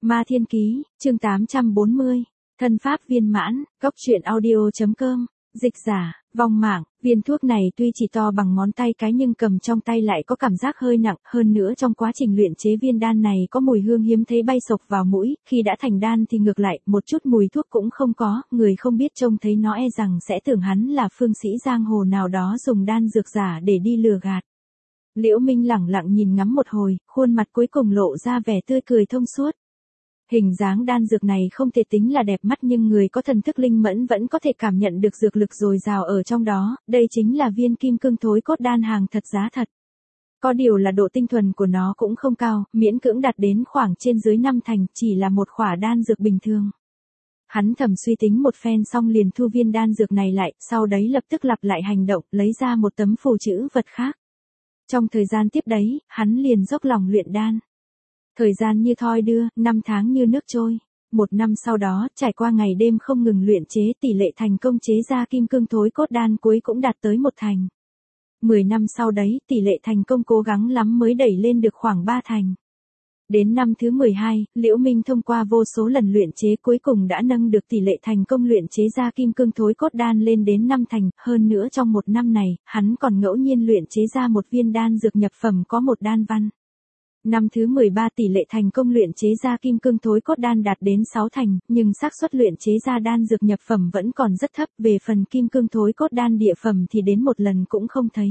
Ma Thiên Ký, chương 840, thân pháp viên mãn, cóc truyện audio.com, dịch giả, vong mạng, viên thuốc này tuy chỉ to bằng ngón tay cái nhưng cầm trong tay lại có cảm giác hơi nặng, hơn nữa trong quá trình luyện chế viên đan này có mùi hương hiếm thấy bay sộc vào mũi, khi đã thành đan thì ngược lại, một chút mùi thuốc cũng không có, người không biết trông thấy nó e rằng sẽ tưởng hắn là phương sĩ giang hồ nào đó dùng đan dược giả để đi lừa gạt. Liễu Minh lẳng lặng nhìn ngắm một hồi, khuôn mặt cuối cùng lộ ra vẻ tươi cười thông suốt. Hình dáng đan dược này không thể tính là đẹp mắt nhưng người có thần thức linh mẫn vẫn có thể cảm nhận được dược lực dồi dào ở trong đó, đây chính là viên kim cương thối cốt đan hàng thật giá thật. Có điều là độ tinh thuần của nó cũng không cao, miễn cưỡng đạt đến khoảng trên dưới 5 thành, chỉ là một khỏa đan dược bình thường. Hắn thầm suy tính một phen xong liền thu viên đan dược này lại, sau đấy lập tức lặp lại hành động, lấy ra một tấm phù chữ vật khác. Trong thời gian tiếp đấy, hắn liền dốc lòng luyện đan. Thời gian như thoi đưa, 5 tháng như nước trôi. 1 năm sau đó, trải qua ngày đêm không ngừng luyện chế, tỷ lệ thành công chế ra kim cương thối cốt đan cuối cũng đạt tới 1 thành. 10 năm sau đấy, tỷ lệ thành công cố gắng lắm mới đẩy lên được khoảng 3 thành. Đến năm thứ 12, Liễu Minh thông qua vô số lần luyện chế cuối cùng đã nâng được tỷ lệ thành công luyện chế ra kim cương thối cốt đan lên đến 5 thành, hơn nữa trong 1 năm này, hắn còn ngẫu nhiên luyện chế ra một viên đan dược nhập phẩm có một đan văn. Năm thứ 13 tỷ lệ thành công luyện chế ra kim cương thối cốt đan đạt đến 6 thành, nhưng xác suất luyện chế ra đan dược nhập phẩm vẫn còn rất thấp, về phần kim cương thối cốt đan địa phẩm thì đến một lần cũng không thấy.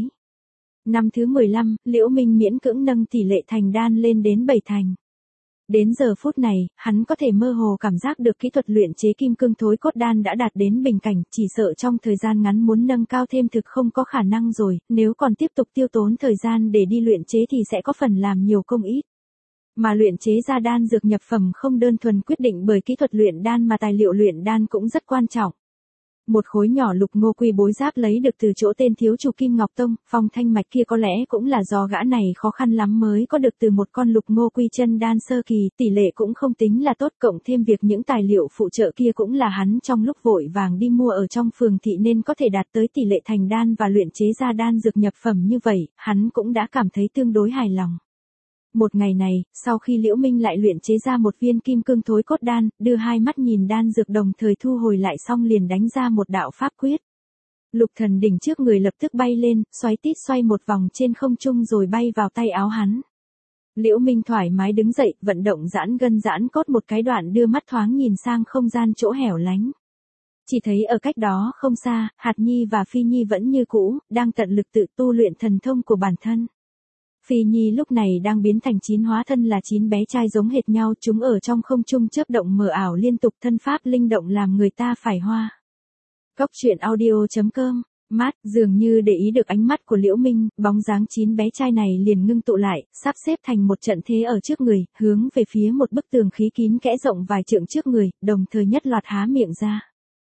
Năm thứ 15, Liễu Minh miễn cưỡng nâng tỷ lệ thành đan lên đến 7 thành. Đến giờ phút này, hắn có thể mơ hồ cảm giác được kỹ thuật luyện chế kim cương thối cốt đan đã đạt đến bình cảnh, chỉ sợ trong thời gian ngắn muốn nâng cao thêm thực không có khả năng rồi, nếu còn tiếp tục tiêu tốn thời gian để đi luyện chế thì sẽ có phần làm nhiều công ít. Mà luyện chế ra đan dược nhập phẩm không đơn thuần quyết định bởi kỹ thuật luyện đan mà tài liệu luyện đan cũng rất quan trọng. Một khối nhỏ lục ngô quy bối giáp lấy được từ chỗ tên thiếu chủ Kim Ngọc Tông, phong thanh mạch kia có lẽ cũng là do gã này khó khăn lắm mới có được từ một con lục ngô quy chân đan sơ kỳ, tỷ lệ cũng không tính là tốt, cộng thêm việc những tài liệu phụ trợ kia cũng là hắn trong lúc vội vàng đi mua ở trong phường thị nên có thể đạt tới tỷ lệ thành đan và luyện chế ra đan dược nhập phẩm như vậy, hắn cũng đã cảm thấy tương đối hài lòng. Một ngày này, sau khi Liễu Minh lại luyện chế ra một viên kim cương thối cốt đan, đưa hai mắt nhìn đan dược đồng thời thu hồi lại xong liền đánh ra một đạo pháp quyết. Lục thần đỉnh trước người lập tức bay lên, xoáy tít xoay một vòng trên không trung rồi bay vào tay áo hắn. Liễu Minh thoải mái đứng dậy, vận động giãn gân giãn cốt một cái đoạn đưa mắt thoáng nhìn sang không gian chỗ hẻo lánh. Chỉ thấy ở cách đó không xa, Hạt Nhi và Phi Nhi vẫn như cũ, đang tận lực tự tu luyện thần thông của bản thân. Phi Nhi lúc này đang biến thành 9 hóa thân là 9 bé trai giống hệt nhau, chúng ở trong không trung chớp động mờ ảo liên tục, thân pháp linh động làm người ta phải hoa. Cóc truyện audio.com, mát, dường như để ý được ánh mắt của Liễu Minh, bóng dáng 9 bé trai này liền ngưng tụ lại, sắp xếp thành một trận thế ở trước người, hướng về phía một bức tường khí kín kẽ rộng vài trượng trước người, đồng thời nhất loạt há miệng ra.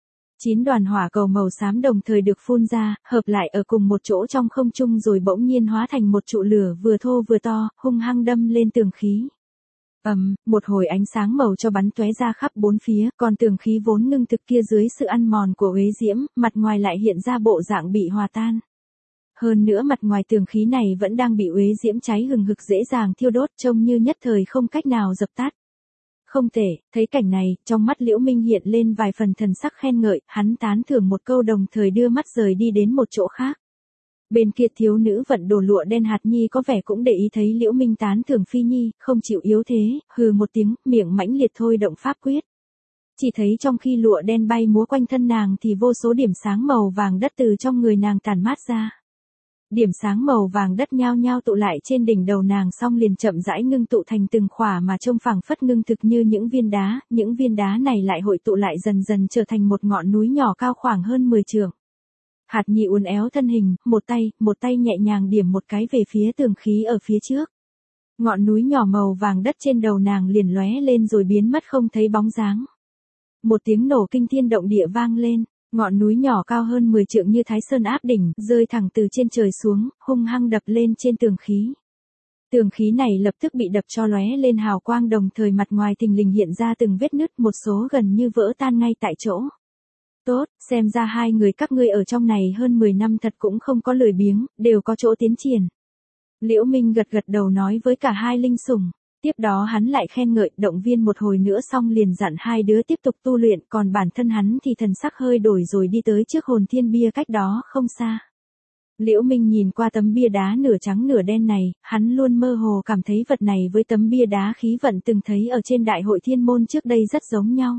9 đoàn hỏa cầu màu xám đồng thời được phun ra, hợp lại ở cùng một chỗ trong không trung rồi bỗng nhiên hóa thành một trụ lửa vừa thô vừa to, hung hăng đâm lên tường khí. Một hồi ánh sáng màu cho bắn tóe ra khắp bốn phía, còn tường khí vốn ngưng thực kia dưới sự ăn mòn của uế diễm, mặt ngoài lại hiện ra bộ dạng bị hòa tan. Hơn nữa mặt ngoài tường khí này vẫn đang bị uế diễm cháy hừng hực dễ dàng thiêu đốt, trông như nhất thời không cách nào dập tắt. Không thể, thấy cảnh này, trong mắt Liễu Minh hiện lên vài phần thần sắc khen ngợi, hắn tán thưởng một câu đồng thời đưa mắt rời đi đến một chỗ khác. Bên kia thiếu nữ vận đồ lụa đen Hạt Nhi có vẻ cũng để ý thấy Liễu Minh tán thưởng Phi Nhi, không chịu yếu thế, hừ một tiếng, miệng mãnh liệt thôi động pháp quyết. Chỉ thấy trong khi lụa đen bay múa quanh thân nàng thì vô số điểm sáng màu vàng đất từ trong người nàng tản mát ra. Điểm sáng màu vàng đất nhao nhao tụ lại trên đỉnh đầu nàng xong liền chậm rãi ngưng tụ thành từng khỏa mà trông phảng phất ngưng thực như những viên đá này lại hội tụ lại dần dần trở thành một ngọn núi nhỏ cao khoảng hơn 10 trượng. Hạt Nhi uốn éo thân hình, một tay nhẹ nhàng điểm một cái về phía tường khí ở phía trước. Ngọn núi nhỏ màu vàng đất trên đầu nàng liền lóe lên rồi biến mất không thấy bóng dáng. Một tiếng nổ kinh thiên động địa vang lên. Ngọn núi nhỏ cao hơn 10 trượng như Thái Sơn áp đỉnh, rơi thẳng từ trên trời xuống, hung hăng đập lên trên tường khí. Tường khí này lập tức bị đập cho lóe lên hào quang, đồng thời mặt ngoài thình lình hiện ra từng vết nứt, một số gần như vỡ tan ngay tại chỗ. Tốt, xem ra hai người các ngươi ở trong này hơn 10 năm thật cũng không có lười biếng, đều có chỗ tiến triển. Liễu Minh gật gật đầu nói với cả hai linh sủng. Tiếp đó hắn lại khen ngợi, động viên một hồi nữa xong liền dặn hai đứa tiếp tục tu luyện, còn bản thân hắn thì thần sắc hơi đổi rồi đi tới trước hồn thiên bia cách đó không xa. Liễu Minh nhìn qua tấm bia đá nửa trắng nửa đen này, hắn luôn mơ hồ cảm thấy vật này với tấm bia đá khí vận từng thấy ở trên đại hội thiên môn trước đây rất giống nhau.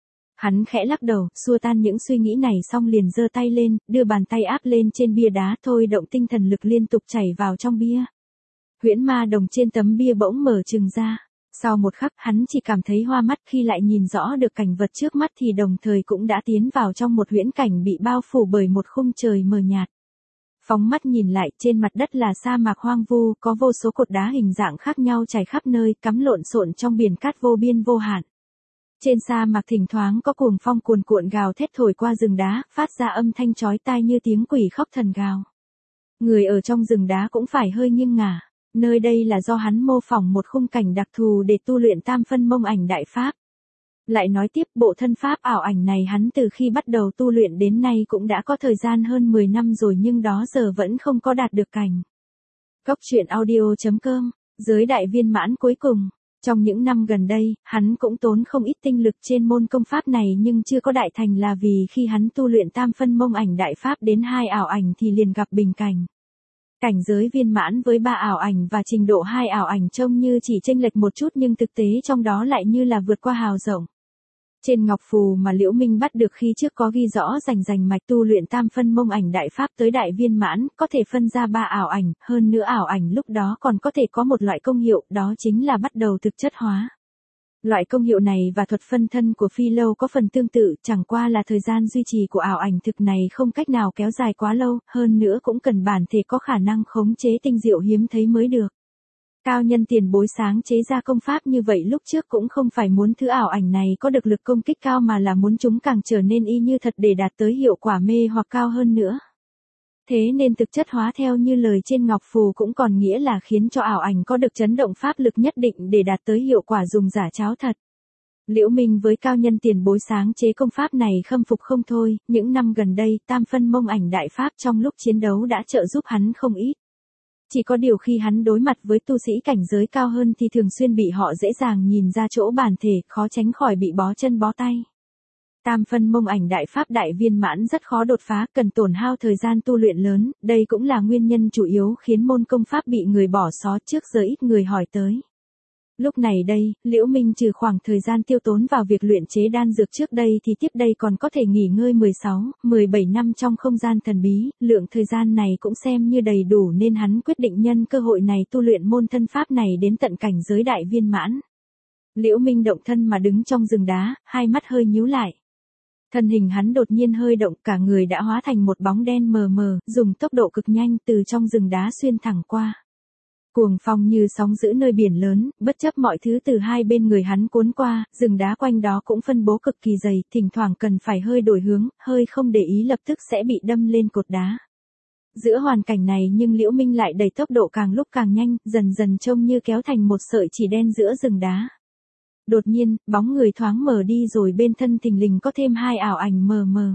Hắn khẽ lắc đầu, xua tan những suy nghĩ này xong liền giơ tay lên, đưa bàn tay áp lên trên bia đá thôi động tinh thần lực liên tục chảy vào trong bia. Huyễn ma đồng trên tấm bia bỗng mở trừng ra. Sau một khắc hắn chỉ cảm thấy hoa mắt khi lại nhìn rõ được cảnh vật trước mắt thì đồng thời cũng đã tiến vào trong một huyễn cảnh bị bao phủ bởi một khung trời mờ nhạt. Phóng mắt nhìn lại, trên mặt đất là sa mạc hoang vu, có vô số cột đá hình dạng khác nhau trải khắp nơi, cắm lộn xộn trong biển cát vô biên vô hạn. Trên sa mạc thỉnh thoảng có cuồng phong cuồn cuộn gào thét thổi qua rừng đá, phát ra âm thanh chói tai như tiếng quỷ khóc thần gào. Người ở trong rừng đá cũng phải hơi nghiêng ngả. Nơi đây là do hắn mô phỏng một khung cảnh đặc thù để tu luyện tam phân mông ảnh đại pháp. Lại nói tiếp, bộ thân pháp ảo ảnh này hắn từ khi bắt đầu tu luyện đến nay cũng đã có thời gian hơn 10 năm rồi nhưng đó giờ vẫn không có đạt được cảnh. Cốc truyện audio.com, giới đại viên mãn cuối cùng. Trong những năm gần đây, hắn cũng tốn không ít tinh lực trên môn công pháp này nhưng chưa có đại thành là vì khi hắn tu luyện tam phân mông ảnh đại pháp đến 2 ảo ảnh thì liền gặp bình cảnh. Cảnh giới viên mãn với 3 ảo ảnh và trình độ 2 ảo ảnh trông như chỉ chênh lệch một chút nhưng thực tế trong đó lại như là vượt qua hào rộng. Trên ngọc phù mà Liễu Minh bắt được khi trước có ghi rõ rành mạch tu luyện tam phân mông ảnh đại pháp tới đại viên mãn, có thể phân ra 3 ảo ảnh, hơn nữa ảo ảnh lúc đó còn có thể có một loại công hiệu, đó chính là bắt đầu thực chất hóa. Loại công hiệu này và thuật phân thân của phi lâu có phần tương tự, chẳng qua là thời gian duy trì của ảo ảnh thực này không cách nào kéo dài quá lâu, hơn nữa cũng cần bản thể có khả năng khống chế tinh diệu hiếm thấy mới được. Cao nhân tiền bối sáng chế ra công pháp như vậy lúc trước cũng không phải muốn thứ ảo ảnh này có được lực công kích cao mà là muốn chúng càng trở nên y như thật để đạt tới hiệu quả mê hoặc cao hơn nữa. Thế nên thực chất hóa theo như lời trên ngọc phù cũng còn nghĩa là khiến cho ảo ảnh có được chấn động pháp lực nhất định để đạt tới hiệu quả dùng giả cháo thật. Liễu Minh với cao nhân tiền bối sáng chế công pháp này khâm phục không thôi, những năm gần đây tam phân mông ảnh đại pháp trong lúc chiến đấu đã trợ giúp hắn không ít. Chỉ có điều khi hắn đối mặt với tu sĩ cảnh giới cao hơn thì thường xuyên bị họ dễ dàng nhìn ra chỗ bản thể, khó tránh khỏi bị bó chân bó tay. Tam phân mông ảnh đại pháp đại viên mãn rất khó đột phá, cần tổn hao thời gian tu luyện lớn, đây cũng là nguyên nhân chủ yếu khiến môn công pháp bị người bỏ xó trước giờ ít người hỏi tới. Lúc này đây, Liễu Minh trừ khoảng thời gian tiêu tốn vào việc luyện chế đan dược trước đây thì tiếp đây còn có thể nghỉ ngơi 16, 17 năm trong không gian thần bí, lượng thời gian này cũng xem như đầy đủ nên hắn quyết định nhân cơ hội này tu luyện môn thân pháp này đến tận cảnh giới đại viên mãn. Liễu Minh động thân mà đứng trong rừng đá, hai mắt hơi nhíu lại. Thân hình hắn đột nhiên hơi động, cả người đã hóa thành một bóng đen mờ mờ, dùng tốc độ cực nhanh từ trong rừng đá xuyên thẳng qua. Cuồng phong như sóng dữ nơi biển lớn, bất chấp mọi thứ từ hai bên người hắn cuốn qua, rừng đá quanh đó cũng phân bố cực kỳ dày, thỉnh thoảng cần phải hơi đổi hướng, hơi không để ý lập tức sẽ bị đâm lên cột đá. Giữa hoàn cảnh này nhưng Liễu Minh lại đẩy tốc độ càng lúc càng nhanh, dần dần trông như kéo thành một sợi chỉ đen giữa rừng đá. Đột nhiên, bóng người thoáng mờ đi rồi bên thân thình lình có thêm 2 ảo ảnh mờ mờ.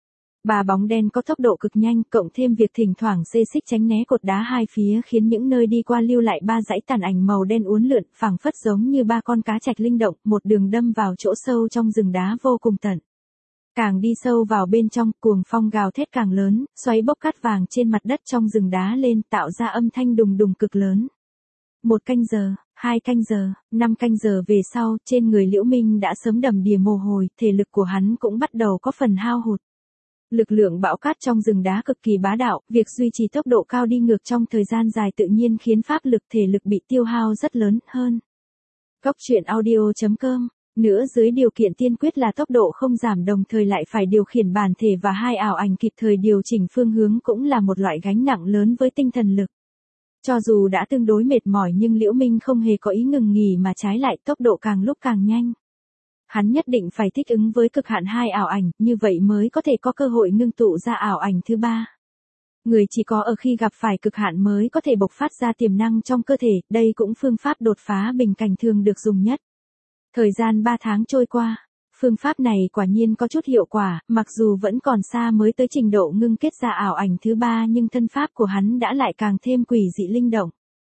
3 bóng đen có tốc độ cực nhanh, cộng thêm việc thỉnh thoảng xê xích tránh né cột đá hai phía khiến những nơi đi qua lưu lại 3 dãy tàn ảnh màu đen uốn lượn, phảng phất giống như 3 con cá trạch linh động, một đường đâm vào chỗ sâu trong rừng đá vô cùng tận. Càng đi sâu vào bên trong, cuồng phong gào thét càng lớn, xoáy bốc cát vàng trên mặt đất trong rừng đá lên, tạo ra âm thanh đùng đùng cực lớn. 1 canh giờ, 2 canh giờ, 5 canh giờ về sau, trên người Liễu Minh đã sớm đầm đìa mồ hôi, thể lực của hắn cũng bắt đầu có phần hao hụt. Lực lượng bão cát trong rừng đá cực kỳ bá đạo, việc duy trì tốc độ cao đi ngược trong thời gian dài tự nhiên khiến pháp lực thể lực bị tiêu hao rất lớn hơn. Cốc truyện audio.com, nữa dưới điều kiện tiên quyết là tốc độ không giảm đồng thời lại phải điều khiển bản thể và 2 ảo ảnh kịp thời điều chỉnh phương hướng cũng là một loại gánh nặng lớn với tinh thần lực. Cho dù đã tương đối mệt mỏi nhưng Liễu Minh không hề có ý ngừng nghỉ mà trái lại tốc độ càng lúc càng nhanh. Hắn nhất định phải thích ứng với cực hạn 2 ảo ảnh, như vậy mới có thể có cơ hội ngưng tụ ra ảo ảnh thứ 3. Người chỉ có ở khi gặp phải cực hạn mới có thể bộc phát ra tiềm năng trong cơ thể, đây cũng phương pháp đột phá bình cảnh thường được dùng nhất. Thời gian 3 tháng trôi qua, phương pháp này quả nhiên có chút hiệu quả, mặc dù vẫn còn xa mới tới trình độ ngưng kết ra ảo ảnh thứ 3 nhưng thân pháp của hắn đã lại càng thêm quỷ dị linh động.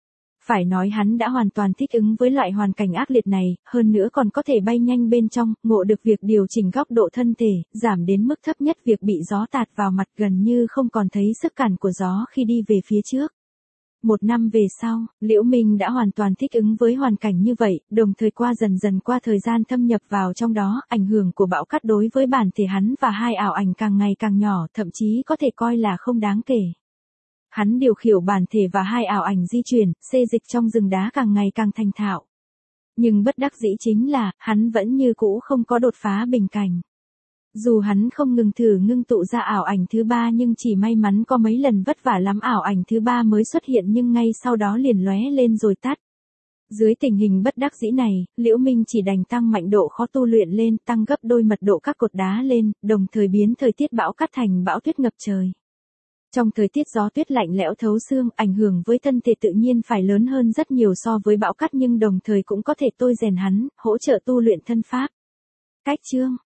Phải nói hắn đã hoàn toàn thích ứng với loại hoàn cảnh ác liệt này, hơn nữa còn có thể bay nhanh bên trong, ngộ được việc điều chỉnh góc độ thân thể, giảm đến mức thấp nhất việc bị gió tạt vào mặt, gần như không còn thấy sức cản của gió khi đi về phía trước. 1 năm về sau, Liễu Minh đã hoàn toàn thích ứng với hoàn cảnh như vậy, đồng thời dần dần qua thời gian thâm nhập vào trong đó, ảnh hưởng của bão cát đối với bản thể hắn và hai ảo ảnh càng ngày càng nhỏ, thậm chí có thể coi là không đáng kể. Hắn điều khiển bản thể và hai ảo ảnh di chuyển, xê dịch trong rừng đá càng ngày càng thành thạo. Nhưng bất đắc dĩ chính là, hắn vẫn như cũ không có đột phá bình cảnh. Dù hắn không ngừng thử ngưng tụ ra ảo ảnh thứ 3 nhưng chỉ may mắn có mấy lần vất vả lắm ảo ảnh thứ 3 mới xuất hiện nhưng ngay sau đó liền lóe lên rồi tắt. Dưới tình hình bất đắc dĩ này, Liễu Minh chỉ đành tăng mạnh độ khó tu luyện lên, tăng gấp đôi mật độ các cột đá lên, đồng thời biến thời tiết bão cát thành bão tuyết ngập trời. Trong thời tiết gió tuyết lạnh lẽo thấu xương, ảnh hưởng với thân thể tự nhiên phải lớn hơn rất nhiều so với bão cát nhưng đồng thời cũng có thể tôi rèn hắn, hỗ trợ tu luyện thân pháp. Cách chương